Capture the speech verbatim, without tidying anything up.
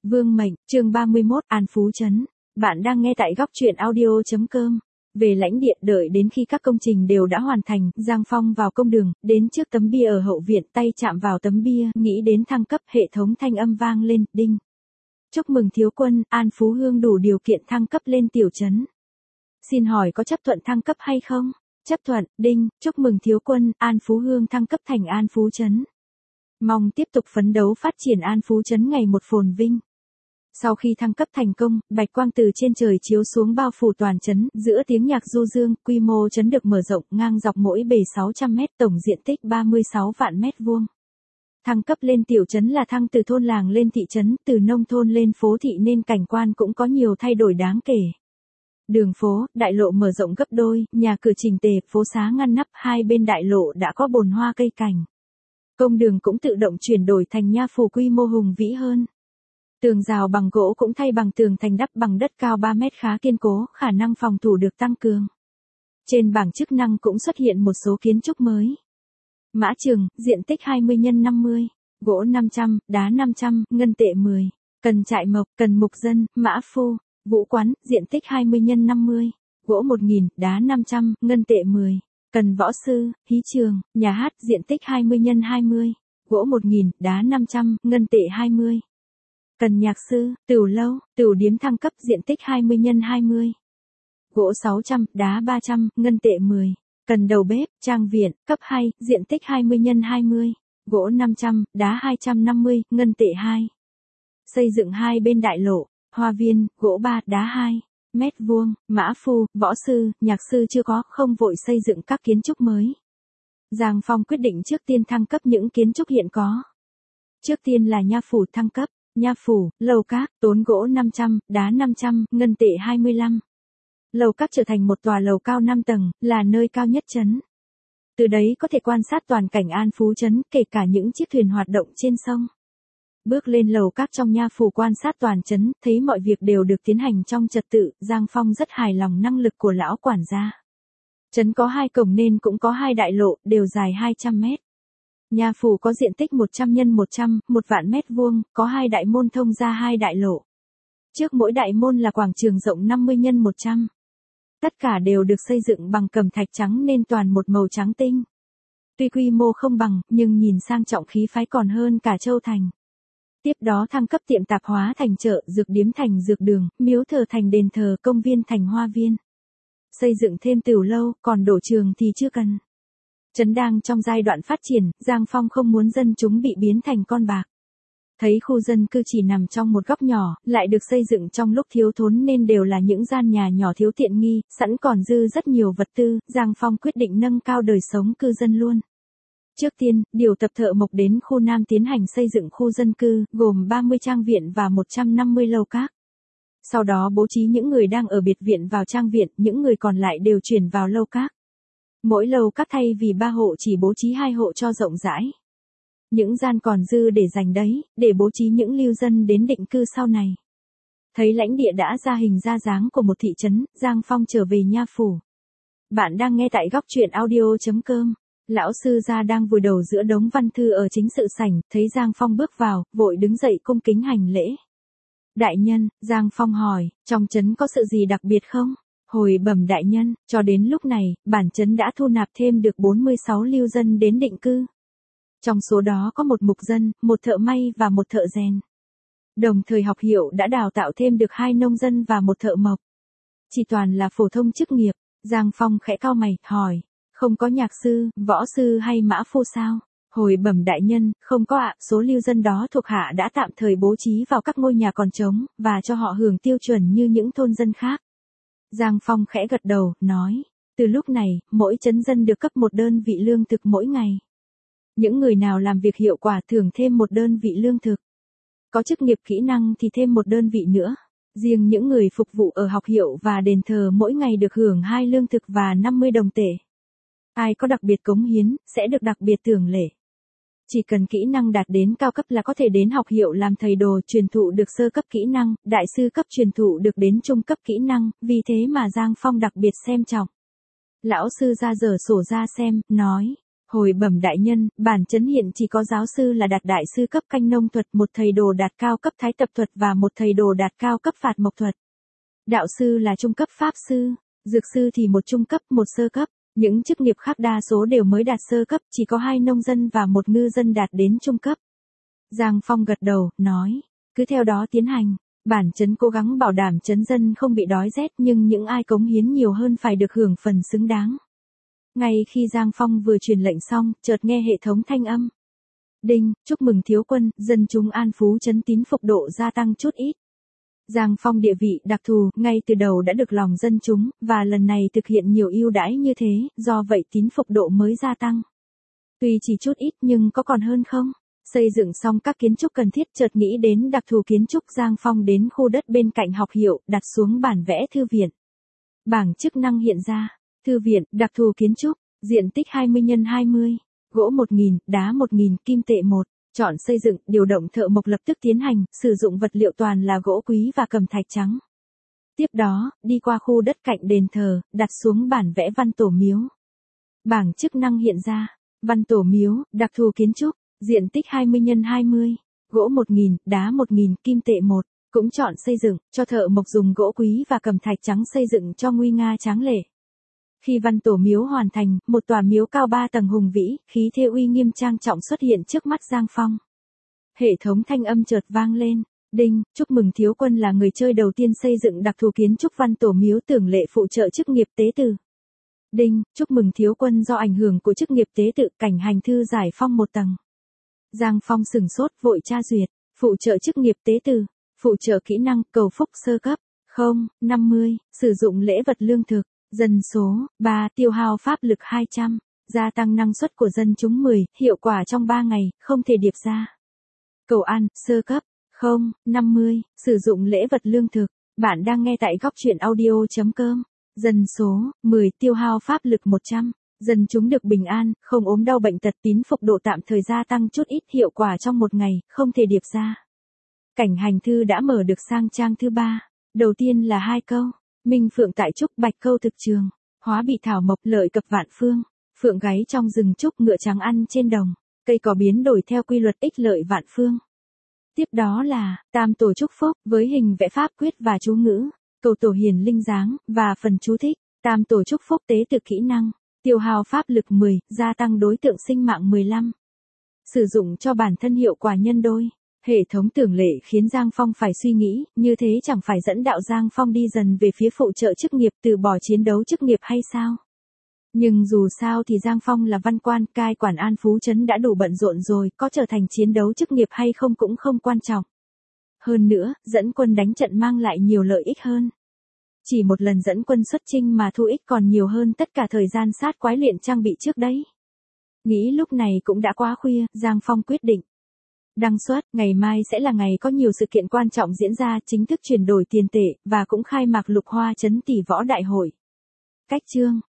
Vương mệnh, chương ba mươi mốt, An Phú Trấn. Bạn đang nghe tại góc truyện audio chấm com. Về lãnh địa, đợi đến khi các công trình đều đã hoàn thành, Giang Phong vào công đường, đến trước tấm bia ở hậu viện, tay chạm vào tấm bia, nghĩ đến thăng cấp, hệ thống thanh âm vang lên, đinh. Chúc mừng thiếu quân, An Phú Hương đủ điều kiện thăng cấp lên tiểu trấn. Xin hỏi có chấp thuận thăng cấp hay không? Chấp thuận, đinh, chúc mừng thiếu quân, An Phú Hương thăng cấp thành An Phú Trấn. Mong tiếp tục phấn đấu phát triển An Phú Trấn ngày một phồn vinh. Sau khi thăng cấp thành công, bạch quang từ trên trời chiếu xuống bao phủ toàn trấn, giữa tiếng nhạc du dương, quy mô trấn được mở rộng, ngang dọc mỗi bề sáu trăm mét, tổng diện tích ba mươi sáu vạn mét vuông. Thăng cấp lên tiểu trấn là thăng từ thôn làng lên thị trấn, từ nông thôn lên phố thị nên cảnh quan cũng có nhiều thay đổi đáng kể. Đường phố, đại lộ mở rộng gấp đôi, nhà cửa chỉnh tề, phố xá ngăn nắp, hai bên đại lộ đã có bồn hoa cây cảnh. Công đường cũng tự động chuyển đổi thành nha phủ quy mô hùng vĩ hơn. Tường rào bằng gỗ cũng thay bằng tường thành đắp bằng đất cao ba mét khá kiên cố, khả năng phòng thủ được tăng cường. Trên bảng chức năng cũng xuất hiện một số kiến trúc mới. Mã trường, diện tích hai mươi nhân năm mươi, gỗ năm trăm, đá năm trăm, ngân tệ mười. Cần trại mộc, cần mục dân, mã phu. Vũ quán, diện tích hai mươi nhân năm mươi, gỗ một nghìn, đá năm trăm, ngân tệ mười. Cần võ sư, hí trường, nhà hát, diện tích hai mươi nhân hai mươi, gỗ một nghìn, đá năm trăm, ngân tệ hai mươi. Cần nhạc sư, tửu lâu, tửu điếm thăng cấp, diện tích hai mươi nhân hai mươi, gỗ sáu trăm, đá ba trăm, ngân tệ mười. Cần đầu bếp, trang viện, cấp hai, diện tích hai mươi nhân hai mươi, gỗ năm trăm, đá hai trăm năm mươi, ngân tệ hai. Xây dựng hai bên đại lộ, hoa viên, gỗ ba, đá hai mét vuông, mã phu, võ sư, nhạc sư chưa có, không vội xây dựng các kiến trúc mới. Giang Phong quyết định trước tiên thăng cấp những kiến trúc hiện có. Trước tiên là nha phủ thăng cấp, nha phủ, lầu các, tốn gỗ năm trăm, đá năm trăm, ngân tệ hai mươi lăm. Lầu các trở thành một tòa lầu cao năm tầng, là nơi cao nhất trấn. Từ đấy có thể quan sát toàn cảnh An Phú Trấn, kể cả những chiếc thuyền hoạt động trên sông. Bước lên lầu các trong nha phủ quan sát toàn trấn, thấy mọi việc đều được tiến hành trong trật tự, Giang Phong rất hài lòng năng lực của lão quản gia. Trấn có hai cổng nên cũng có hai đại lộ, đều dài hai trăm mét. Nha phủ có diện tích một trăm nhân một trăm, một vạn mét vuông, có hai đại môn thông ra hai đại lộ. Trước mỗi đại môn là quảng trường rộng năm mươi nhân một trăm. Tất cả đều được xây dựng bằng cẩm thạch trắng nên toàn một màu trắng tinh. Tuy quy mô không bằng, nhưng nhìn sang trọng khí phái còn hơn cả Châu Thành. Tiếp đó thăng cấp tiệm tạp hóa thành chợ, dược điếm thành dược đường, miếu thờ thành đền thờ, công viên thành hoa viên. Xây dựng thêm tửu lâu, còn đổ trường thì chưa cần. Trấn đang trong giai đoạn phát triển, Giang Phong không muốn dân chúng bị biến thành con bạc. Thấy khu dân cư chỉ nằm trong một góc nhỏ, lại được xây dựng trong lúc thiếu thốn nên đều là những gian nhà nhỏ thiếu tiện nghi, sẵn còn dư rất nhiều vật tư, Giang Phong quyết định nâng cao đời sống cư dân luôn. Trước tiên, điều tập thợ mộc đến khu Nam tiến hành xây dựng khu dân cư, gồm ba mươi trang viện và một trăm năm mươi lầu các. Sau đó bố trí những người đang ở biệt viện vào trang viện, những người còn lại đều chuyển vào lâu các. Mỗi lầu các thay vì ba hộ chỉ bố trí hai hộ cho rộng rãi. Những gian còn dư để dành đấy, để bố trí những lưu dân đến định cư sau này. Thấy lãnh địa đã ra hình ra dáng của một thị trấn, Giang Phong trở về nha phủ. Bạn đang nghe tại góc truyện audio chấm com. Lão sư gia đang vùi đầu giữa đống văn thư ở chính sự sảnh, thấy Giang Phong bước vào, vội đứng dậy cung kính hành lễ. Đại nhân, Giang Phong hỏi, trong trấn có sự gì đặc biệt không? Hồi bẩm đại nhân, cho đến lúc này, bản trấn đã thu nạp thêm được bốn mươi sáu lưu dân đến định cư. Trong số đó có một mục dân, một thợ may và một thợ rèn. Đồng thời học hiệu đã đào tạo thêm được hai nông dân và một thợ mộc. Chỉ toàn là phổ thông chức nghiệp. Giang Phong khẽ cau mày, hỏi. Không có nhạc sư, võ sư hay mã phu sao? Hồi bẩm đại nhân, không có ạ, số lưu dân đó thuộc hạ đã tạm thời bố trí vào các ngôi nhà còn trống, và cho họ hưởng tiêu chuẩn như những thôn dân khác. Giang Phong khẽ gật đầu, nói, từ lúc này, mỗi trấn dân được cấp một đơn vị lương thực mỗi ngày. Những người nào làm việc hiệu quả thưởng thêm một đơn vị lương thực. Có chức nghiệp kỹ năng thì thêm một đơn vị nữa. Riêng những người phục vụ ở học hiệu và đền thờ mỗi ngày được hưởng hai lương thực và năm mươi đồng tệ. Ai có đặc biệt cống hiến, sẽ được đặc biệt thưởng lễ. Chỉ cần kỹ năng đạt đến cao cấp là có thể đến học hiệu làm thầy đồ, truyền thụ được sơ cấp kỹ năng, đại sư cấp truyền thụ được đến trung cấp kỹ năng, vì thế mà Giang Phong đặc biệt xem trọng. Lão sư ra dở sổ ra xem, nói, Hồi bẩm đại nhân, bản trấn hiện chỉ có giáo sư là đạt đại sư cấp canh nông thuật, một thầy đồ đạt cao cấp thái tập thuật và một thầy đồ đạt cao cấp phạt mộc thuật. Đạo sư là trung cấp pháp sư, dược sư thì một trung cấp, một sơ cấp. Những chức nghiệp khác đa số đều mới đạt sơ cấp, chỉ có hai nông dân và một ngư dân đạt đến trung cấp. Giang Phong gật đầu, nói, cứ theo đó tiến hành. Bản trấn cố gắng bảo đảm trấn dân không bị đói rét, nhưng những ai cống hiến nhiều hơn phải được hưởng phần xứng đáng. Ngay khi Giang Phong vừa truyền lệnh xong, chợt nghe hệ thống thanh âm. Đinh, chúc mừng thiếu quân, dân chúng An Phú trấn tín phục độ gia tăng chút ít. Giang Phong địa vị đặc thù, ngay từ đầu đã được lòng dân chúng, và lần này thực hiện nhiều ưu đãi như thế, do vậy tín phục độ mới gia tăng. Tuy chỉ chút ít nhưng có còn hơn không? Xây dựng xong các kiến trúc cần thiết, chợt nghĩ đến đặc thù kiến trúc, Giang Phong đến khu đất bên cạnh học hiệu, đặt xuống bản vẽ thư viện. Bảng chức năng hiện ra, thư viện, đặc thù kiến trúc, diện tích hai mươi nhân hai mươi, gỗ một nghìn, đá một nghìn, kim tệ một. Chọn xây dựng, điều động thợ mộc lập tức tiến hành, sử dụng vật liệu toàn là gỗ quý và cẩm thạch trắng. Tiếp đó, đi qua khu đất cạnh đền thờ, đặt xuống bản vẽ văn tổ miếu. Bảng chức năng hiện ra, văn tổ miếu, đặc thù kiến trúc, diện tích hai mươi nhân hai mươi, gỗ một nghìn, đá một nghìn, kim tệ một. Cũng chọn xây dựng, cho thợ mộc dùng gỗ quý và cẩm thạch trắng xây dựng cho nguy nga tráng lệ. Khi văn tổ miếu hoàn thành, một tòa miếu cao ba tầng hùng vĩ, khí thế uy nghiêm trang trọng xuất hiện trước mắt Giang Phong. Hệ thống thanh âm chợt vang lên. Đinh, chúc mừng thiếu quân là người chơi đầu tiên xây dựng đặc thù kiến trúc văn tổ miếu tưởng lệ phụ trợ chức nghiệp tế tự. Đinh, chúc mừng thiếu quân do ảnh hưởng của chức nghiệp tế tự, cảnh hành thư giải phong một tầng. Giang Phong sừng sốt, vội tra duyệt. Phụ trợ chức nghiệp tế tự, phụ trợ kỹ năng, cầu phúc sơ cấp, không, năm mươi, sử dụng lễ vật lương thực. Dân số, ba, tiêu hao pháp lực hai trăm, gia tăng năng suất của dân chúng mười, hiệu quả trong ba ngày, không thể điệp ra. Cầu ăn, sơ cấp, không, năm mươi, sử dụng lễ vật lương thực. Bạn đang nghe tại góc truyện audio chấm com. Dân số, mười, tiêu hao pháp lực một trăm, dân chúng được bình an, không ốm đau bệnh tật, tín phục độ tạm thời gia tăng chút ít, hiệu quả trong một ngày, không thể điệp ra. Cảnh hành thư đã mở được sang trang thứ ba. Đầu tiên là hai câu. Minh phượng tại trúc, bạch câu thực trường, hóa bị thảo mộc, lợi cập vạn phương, phượng gáy trong rừng trúc, ngựa trắng ăn trên đồng, cây cỏ biến đổi theo quy luật, ích lợi vạn phương. Tiếp đó là tam tổ chúc phúc, với hình vẽ pháp quyết và chú ngữ, cầu tổ hiền linh dáng, và phần chú thích. Tam tổ chúc phúc tế tự kỹ năng, tiêu hao pháp lực mười, gia tăng đối tượng sinh mạng mười lăm. Sử dụng cho bản thân hiệu quả nhân đôi. Hệ thống tưởng lệ khiến Giang Phong phải suy nghĩ, như thế chẳng phải dẫn đạo Giang Phong đi dần về phía phụ trợ chức nghiệp, từ bỏ chiến đấu chức nghiệp hay sao? Nhưng dù sao thì Giang Phong là văn quan, cai quản An Phú trấn đã đủ bận rộn rồi, có trở thành chiến đấu chức nghiệp hay không cũng không quan trọng. Hơn nữa, dẫn quân đánh trận mang lại nhiều lợi ích hơn. Chỉ một lần dẫn quân xuất chinh mà thu ích còn nhiều hơn tất cả thời gian sát quái luyện trang bị trước đấy. Nghĩ lúc này cũng đã quá khuya, Giang Phong quyết định. Đăng xuất, ngày mai sẽ là ngày có nhiều sự kiện quan trọng diễn ra, chính thức chuyển đổi tiền tệ, và cũng khai mạc lục hoa trấn tỷ võ đại hội. Cách chương.